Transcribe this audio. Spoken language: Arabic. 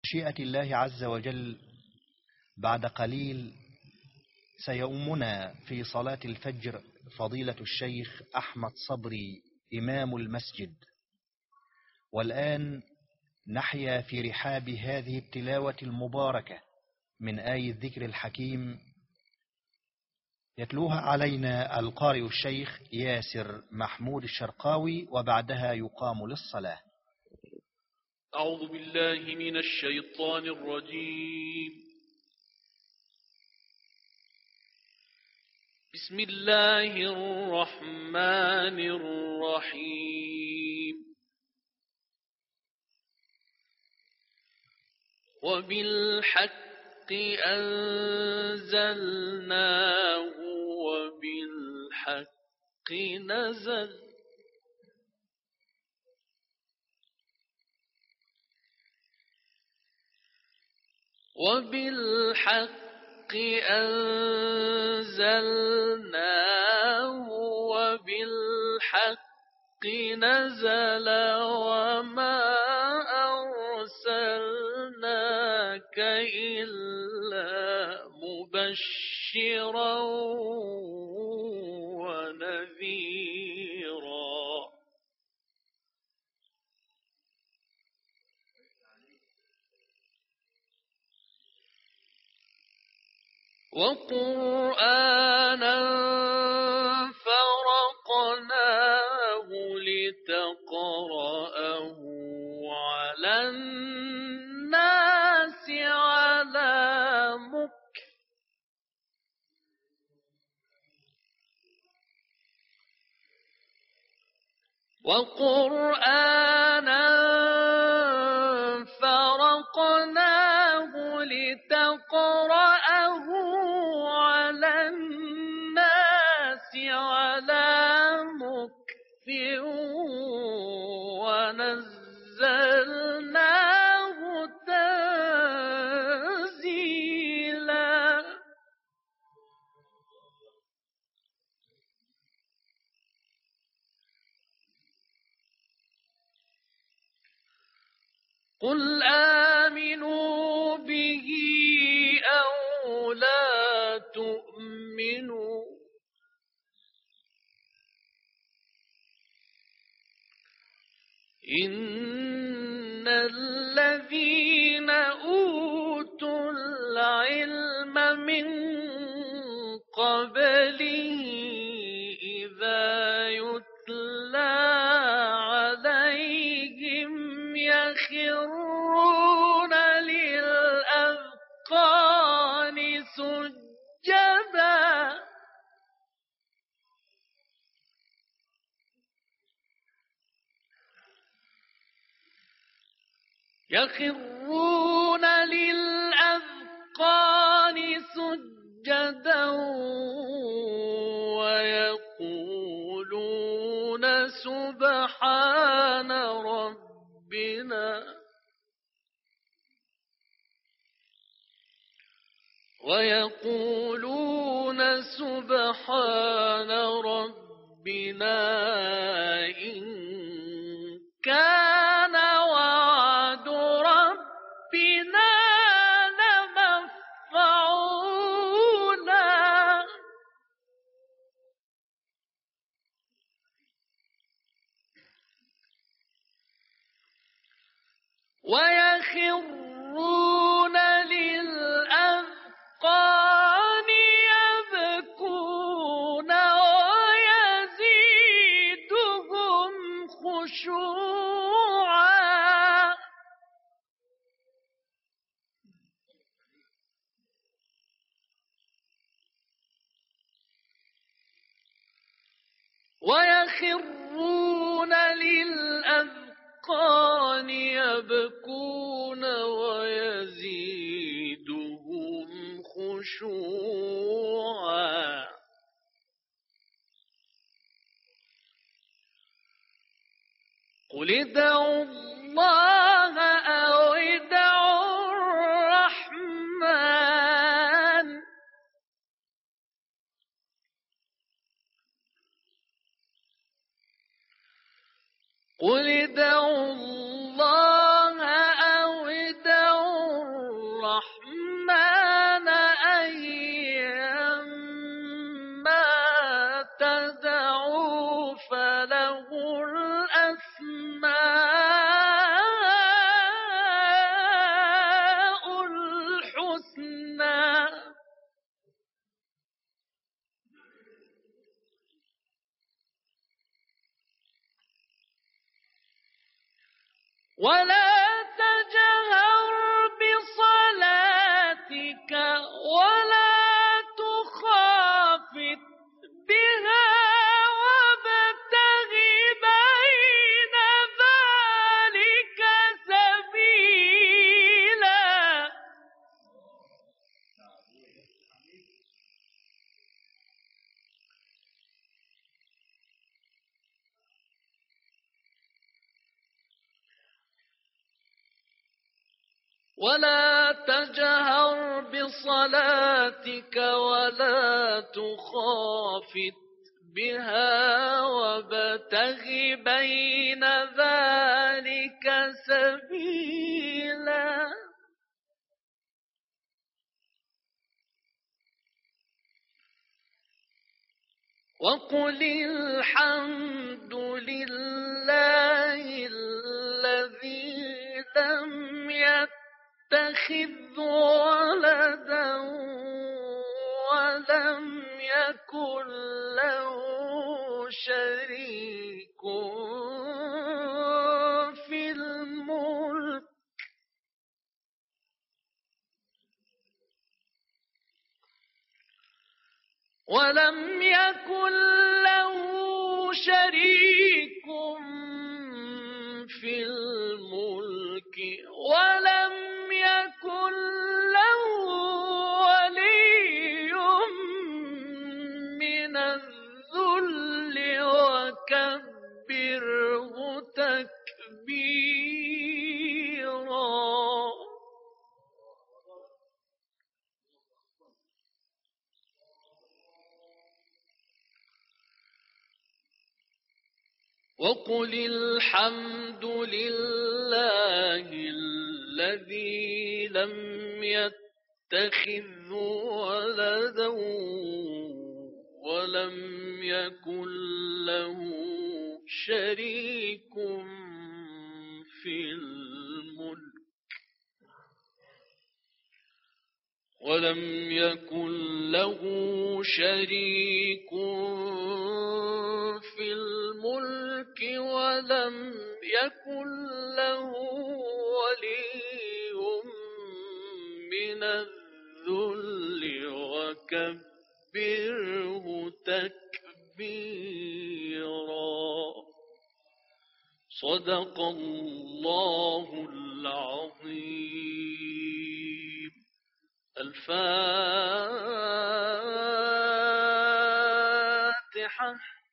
بمشيئة الله عز وجل بعد قليل سيؤمنا في صلاة الفجر فضيلة الشيخ أحمد صبري إمام المسجد. والآن نحيا في رحاب هذه التلاوة المباركة من آية الذكر الحكيم، يتلوها علينا القارئ الشيخ ياسر محمود الشرقاوي، وبعدها يقام للصلاة. أعوذ بالله من الشيطان الرجيم. بسم الله الرحمن الرحيم. وبالحق أنزلناه وبالحق نزل. وبالحق أنزلناه وبالحق نزل وما أرسلناك إلا مبشرا ونذيرا. وقرآنا فرقناه لتقرأه على الناس على مكث. وقرآنا فرقناه لتقرأه على الناس على مكث ونزلناه تنزيلا. قل آمنوا به أو لا تؤمنوا إن الذين أوتوا العلم من قبله إذا يتلى عليهم يخرون للأذقان سجدا. يخرون للأذقان سجدا ويقولون سبحان ربنا إن كان وعد ربنا لمفعولا. ويخرون للأذقان يبكون ويزيدهم خشوعا. ويخرون للأذقان يبكون ويزيدهم خشوعا. قل ادعوا الله أو ادعوا الرحمن قل ادعوا الله أو ادعوا ولا تجهر بصلاتك ولا تخافت بها وابتغ بين ذلك سبيلا. ولا تجهر بصلاتك ولا تخافت بها وابتغ بين ذلك سبيلا. وقل الحمد لله الذي لم يتخذ ولدا ولم يكن له شريك في الملك ولم يكن له شريك في الملك ولم يكن له ولي من الذل وكبره تكبيرا. وقل الحمد لله الذي لم يتخذ ولدا ولم يكن له شريك في الملك ولم يكن له شريك في الملك ولم يكن له ولي من الذل وكبره تكبيرا. صدق الله العظيم. الفاتحة.